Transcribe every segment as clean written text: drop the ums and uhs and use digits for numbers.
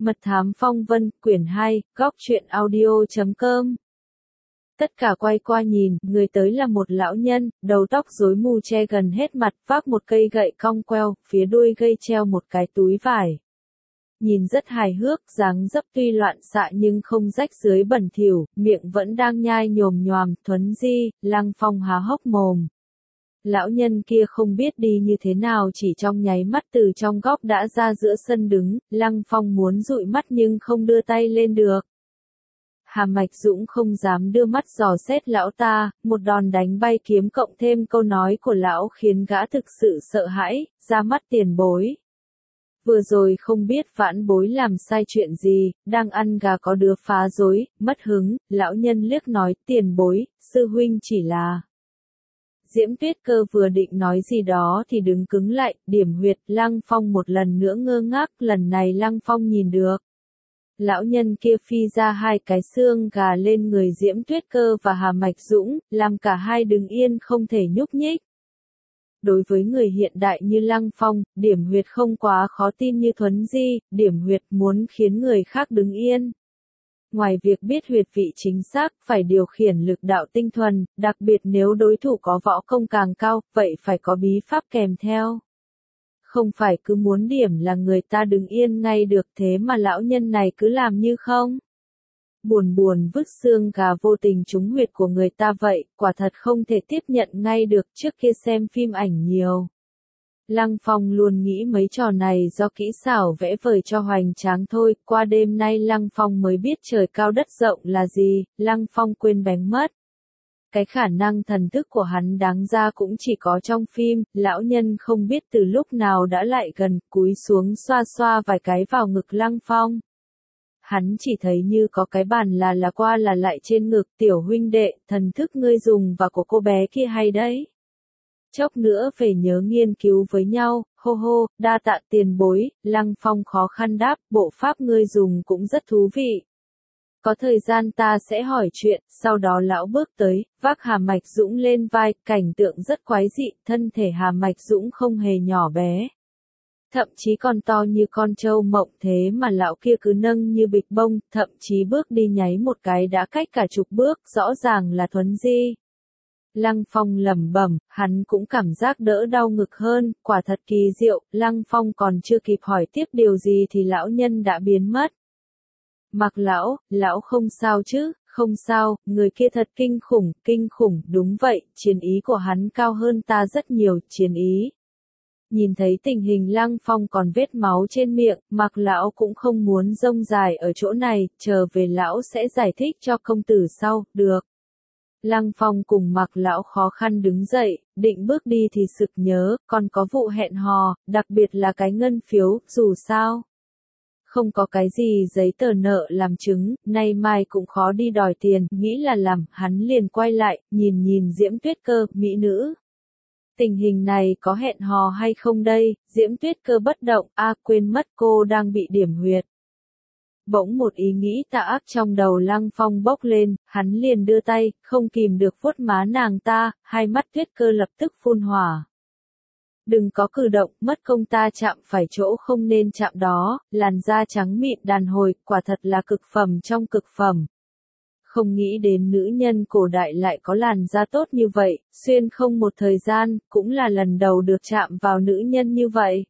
Mật thám phong vân, quyển 2, góc truyện audio.com. Tất cả quay qua nhìn, người tới là một lão nhân, đầu tóc rối mù che gần hết mặt, vác một cây gậy cong queo, phía đuôi gây treo một cái túi vải. Nhìn rất hài hước, dáng dấp tuy loạn xạ nhưng không rách rưới bẩn thỉu, miệng vẫn đang nhai nhồm nhoàm, thuấn di. Lăng Phong há hốc mồm. Lão nhân kia không biết đi như thế nào, chỉ trong nháy mắt từ trong góc đã ra giữa sân đứng. Lăng Phong muốn dụi mắt nhưng không đưa tay lên được. Hà Mạch Dũng không dám đưa mắt dò xét lão ta, một đòn đánh bay kiếm cộng thêm câu nói của lão khiến gã thực sự sợ hãi, ra mắt tiền bối. Vừa rồi không biết vãn bối làm sai chuyện gì, đang ăn gà có đứa phá rối, mất hứng. Lão nhân liếc nói, tiền bối, sư huynh chỉ là... Diễm Tuyết Cơ vừa định nói gì đó thì đứng cứng lại, điểm huyệt. Lăng Phong một lần nữa ngơ ngác, lần này Lăng Phong nhìn được. Lão nhân kia phi ra hai cái xương gà lên người Diễm Tuyết Cơ và Hà Mạch Dũng, làm cả hai đứng yên không thể nhúc nhích. Đối với người hiện đại như Lăng Phong, điểm huyệt không quá khó tin như thuấn di, điểm huyệt muốn khiến người khác đứng yên. Ngoài việc biết huyệt vị chính xác, phải điều khiển lực đạo tinh thuần, đặc biệt nếu đối thủ có võ công càng cao, vậy phải có bí pháp kèm theo. Không phải cứ muốn điểm là người ta đứng yên ngay được, thế mà lão nhân này cứ làm như không. Buồn buồn vứt xương gà vô tình trúng huyệt của người ta vậy, quả thật không thể tiếp nhận ngay được, trước kia xem phim ảnh nhiều. Lăng Phong luôn nghĩ mấy trò này do kỹ xảo vẽ vời cho hoành tráng thôi, qua đêm nay Lăng Phong mới biết trời cao đất rộng là gì. Lăng Phong quên bén mất. Cái khả năng thần thức của hắn đáng ra cũng chỉ có trong phim. Lão nhân không biết từ lúc nào đã lại gần, cúi xuống xoa xoa vài cái vào ngực Lăng Phong. Hắn chỉ thấy như có cái bàn là qua là lại trên ngực. Tiểu huynh đệ, thần thức ngươi dùng và của cô bé kia hay đấy. Chốc nữa về nhớ nghiên cứu với nhau. Hô hô, đa tạ tiền bối. Lăng Phong khó khăn đáp, bộ pháp ngươi dùng cũng rất thú vị. Có thời gian ta sẽ hỏi chuyện. Sau đó lão bước tới, vác Hà Mạch Dũng lên vai, cảnh tượng rất quái dị. Thân thể Hà Mạch Dũng không hề nhỏ bé, thậm chí còn to như con trâu mộng, thế mà lão kia cứ nâng như bịch bông, thậm chí bước đi nháy một cái đã cách cả chục bước, rõ ràng là thuấn di. Lăng Phong lẩm bẩm, hắn cũng cảm giác đỡ đau ngực hơn, quả thật kỳ diệu. Lăng Phong còn chưa kịp hỏi tiếp điều gì thì lão nhân đã biến mất. Mặc lão không sao chứ? Không sao, người kia thật kinh khủng, đúng vậy, chiến ý của hắn cao hơn ta rất nhiều, chiến ý. Nhìn thấy tình hình Lăng Phong còn vết máu trên miệng, Mặc lão cũng không muốn rông dài ở chỗ này, chờ về lão sẽ giải thích cho công tử sau, được. Lăng Phong cùng Mặc lão khó khăn đứng dậy, định bước đi thì sực nhớ, còn có vụ hẹn hò, đặc biệt là cái ngân phiếu, dù sao. Không có cái gì giấy tờ nợ làm chứng, nay mai cũng khó đi đòi tiền, nghĩ là làm, hắn liền quay lại, nhìn Diễm Tuyết Cơ, mỹ nữ. Tình hình này có hẹn hò hay không đây? Diễm Tuyết Cơ bất động, quên mất cô đang bị điểm huyệt. Bỗng một ý nghĩ tà ác trong đầu Lăng Phong bốc lên, hắn liền đưa tay, không kìm được vuốt má nàng ta, hai mắt Tuyết Cơ lập tức phun hỏa. Đừng có cử động, mất công ta chạm phải chỗ không nên chạm đó. Làn da trắng mịn đàn hồi, quả thật là cực phẩm trong cực phẩm. Không nghĩ đến nữ nhân cổ đại lại có làn da tốt như vậy, xuyên không một thời gian, cũng là lần đầu được chạm vào nữ nhân như vậy.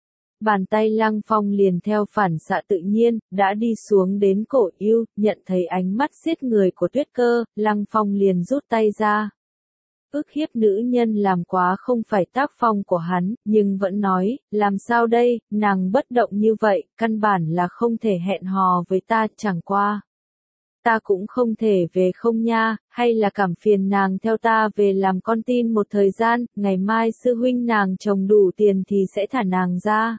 Bàn tay Lăng Phong liền theo phản xạ tự nhiên, đã đi xuống đến cổ yêu, nhận thấy ánh mắt giết người của Tuyết Cơ, Lăng Phong liền rút tay ra. Ức hiếp nữ nhân làm quá không phải tác phong của hắn, nhưng vẫn nói, làm sao đây, nàng bất động như vậy, căn bản là không thể hẹn hò với ta, chẳng qua. Ta cũng không thể về không nha, hay là cảm phiền nàng theo ta về làm con tin một thời gian, ngày mai sư huynh nàng chồng đủ tiền thì sẽ thả nàng ra.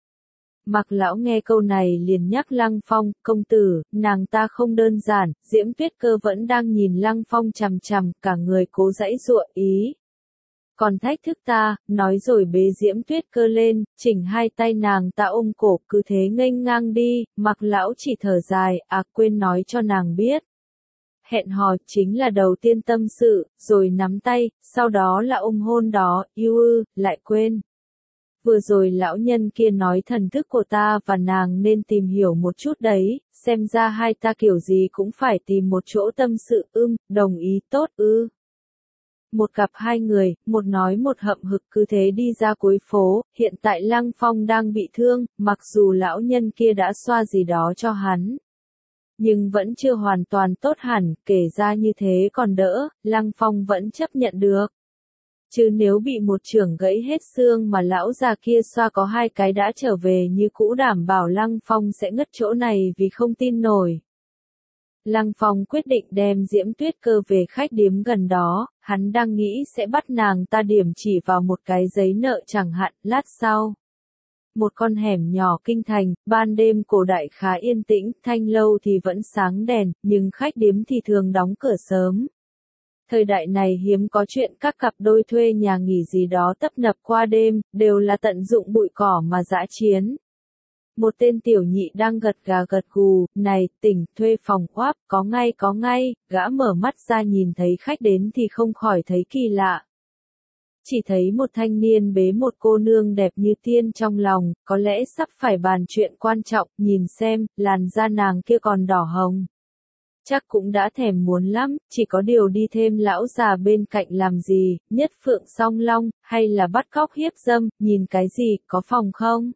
Mặc lão nghe câu này liền nhắc Lăng Phong, công tử, nàng ta không đơn giản. Diễm Tuyết Cơ vẫn đang nhìn Lăng Phong chằm chằm, cả người cố giãy giụa ý. Còn thách thức ta, nói rồi bế Diễm Tuyết Cơ lên, chỉnh hai tay nàng ta ôm cổ, cứ thế nghênh ngang đi. Mặc lão chỉ thở dài, quên nói cho nàng biết. Hẹn hò chính là đầu tiên tâm sự, rồi nắm tay, sau đó là ôm hôn đó, lại quên. Vừa rồi lão nhân kia nói thần thức của ta và nàng nên tìm hiểu một chút đấy, xem ra hai ta kiểu gì cũng phải tìm một chỗ tâm sự. Đồng ý, tốt ư. Một cặp hai người, một nói một hậm hực cứ thế đi ra cuối phố. Hiện tại Lăng Phong đang bị thương, mặc dù lão nhân kia đã xoa gì đó cho hắn, nhưng vẫn chưa hoàn toàn tốt hẳn. Kể ra như thế còn đỡ, Lăng Phong vẫn chấp nhận được. Chứ nếu bị một chưởng gãy hết xương mà lão già kia xoa có hai cái đã trở về như cũ, đảm bảo Lăng Phong sẽ ngất chỗ này vì không tin nổi. Lăng Phong quyết định đem Diễm Tuyết Cơ về khách điếm gần đó, hắn đang nghĩ sẽ bắt nàng ta điểm chỉ vào một cái giấy nợ chẳng hạn. Lát sau, một con hẻm nhỏ kinh thành, ban đêm cổ đại khá yên tĩnh, thanh lâu thì vẫn sáng đèn, nhưng khách điếm thì thường đóng cửa sớm. Thời đại này hiếm có chuyện các cặp đôi thuê nhà nghỉ gì đó tấp nập qua đêm, đều là tận dụng bụi cỏ mà dã chiến. Một tên tiểu nhị đang gật gà gật gù, này, tỉnh, thuê phòng oáp, có ngay, gã mở mắt ra nhìn thấy khách đến thì không khỏi thấy kỳ lạ. Chỉ thấy một thanh niên bế một cô nương đẹp như tiên trong lòng, có lẽ sắp phải bàn chuyện quan trọng, nhìn xem, làn da nàng kia còn đỏ hồng. Chắc cũng đã thèm muốn lắm, chỉ có điều đi thêm lão già bên cạnh làm gì, nhất phượng song long, hay là bắt cóc hiếp dâm, nhìn cái gì, có phòng không?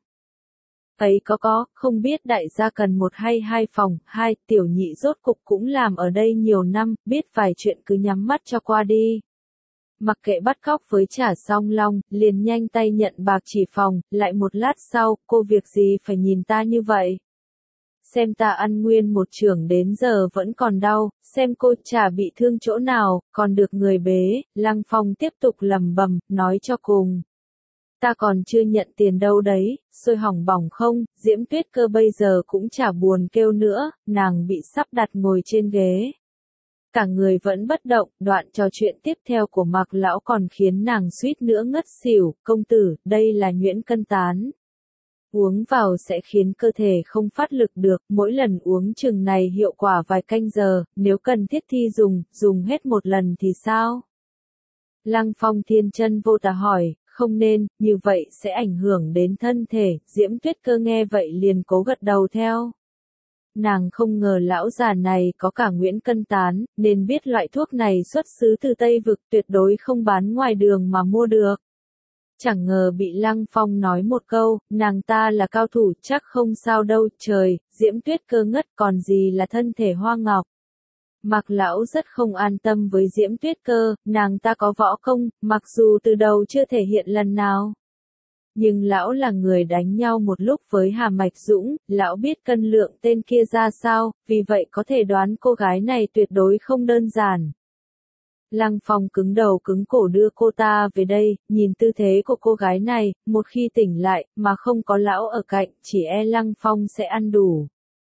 Ấy có, không biết đại gia cần một hay hai phòng. Hai, tiểu nhị rốt cục cũng làm ở đây nhiều năm, biết vài chuyện cứ nhắm mắt cho qua đi. Mặc kệ bắt cóc với trả song long, liền nhanh tay nhận bạc chỉ phòng. Lại một lát sau, cô việc gì phải nhìn ta như vậy? Xem ta ăn nguyên một chưởng đến giờ vẫn còn đau, xem cô chả bị thương chỗ nào, còn được người bế. Lăng Phong tiếp tục lẩm bẩm, nói cho cùng, ta còn chưa nhận tiền đâu đấy, sôi hỏng bỏng không. Diễm Tuyết Cơ bây giờ cũng chả buồn kêu nữa, nàng bị sắp đặt ngồi trên ghế. Cả người vẫn bất động. Đoạn trò chuyện tiếp theo của Mạc lão còn khiến nàng suýt nữa ngất xỉu. Công tử, đây là nhuyễn cân tán. Uống vào sẽ khiến cơ thể không phát lực được, mỗi lần uống chừng này hiệu quả vài canh giờ, nếu cần thiết thi dùng hết một lần thì sao? Lăng Phong thiên chân vô tà hỏi, không nên, như vậy sẽ ảnh hưởng đến thân thể. Diễm Tuyết Cơ nghe vậy liền cố gật đầu theo. Nàng không ngờ lão già này có cả nhuyễn cân tán, nên biết loại thuốc này xuất xứ từ Tây Vực, tuyệt đối không bán ngoài đường mà mua được. Chẳng ngờ bị Lăng Phong nói một câu, nàng ta là cao thủ, chắc không sao đâu. Trời, Diễm Tuyết Cơ ngất còn gì là thân thể hoa ngọc. Mạc lão rất không an tâm với Diễm Tuyết Cơ, nàng ta có võ công, mặc dù từ đầu chưa thể hiện lần nào. Nhưng lão là người đánh nhau một lúc với Hà Mạch Dũng, lão biết cân lượng tên kia ra sao, vì vậy có thể đoán cô gái này tuyệt đối không đơn giản. Lăng Phong cứng đầu cứng cổ đưa cô ta về đây, nhìn tư thế của cô gái này, một khi tỉnh lại, mà không có lão ở cạnh, chỉ e Lăng Phong sẽ ăn đủ.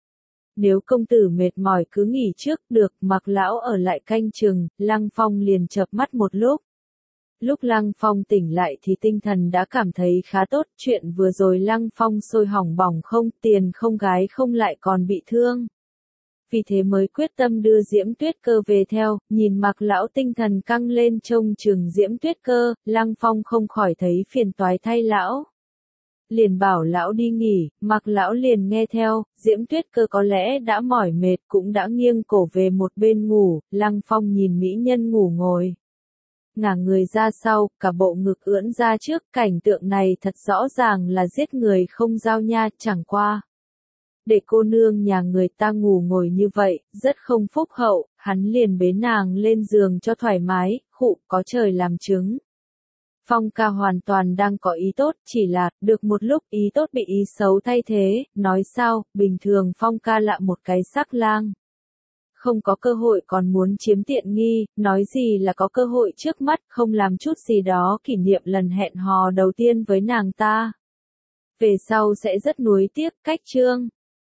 Nếu công tử mệt mỏi cứ nghỉ trước, được. Mặc lão ở lại canh chừng. Lăng Phong liền chợp mắt một lúc. Lúc Lăng Phong tỉnh lại thì tinh thần đã cảm thấy khá tốt. Chuyện vừa rồi Lăng Phong sôi hỏng bỏng không, tiền không gái không lại còn bị thương. Vì thế mới quyết tâm đưa Diễm Tuyết Cơ về theo. Nhìn Mạc lão tinh thần căng lên trông chừng Diễm Tuyết Cơ, Lăng Phong không khỏi thấy phiền toái thay lão. Liền bảo lão đi nghỉ. Mạc lão liền nghe theo. Diễm Tuyết Cơ có lẽ đã mỏi mệt cũng đã nghiêng cổ về một bên ngủ. Lăng Phong nhìn mỹ nhân ngủ ngồi ngả người ra sau, cả bộ ngực ưỡn ra trước. Cảnh tượng này thật rõ ràng là giết người không giao nha. Chẳng qua, để cô nương nhà người ta ngủ ngồi như vậy, rất không phúc hậu. Hắn liền bế nàng lên giường cho thoải mái. Khụ, có trời làm chứng. Phong ca hoàn toàn đang có ý tốt, chỉ là, được một lúc ý tốt bị ý xấu thay thế. Nói sao, bình thường Phong ca lạ một cái sắc lang. Không có cơ hội còn muốn chiếm tiện nghi, nói gì là có cơ hội trước mắt, không làm chút gì đó kỷ niệm lần hẹn hò đầu tiên với nàng ta. Về sau sẽ rất nuối tiếc. Cách chương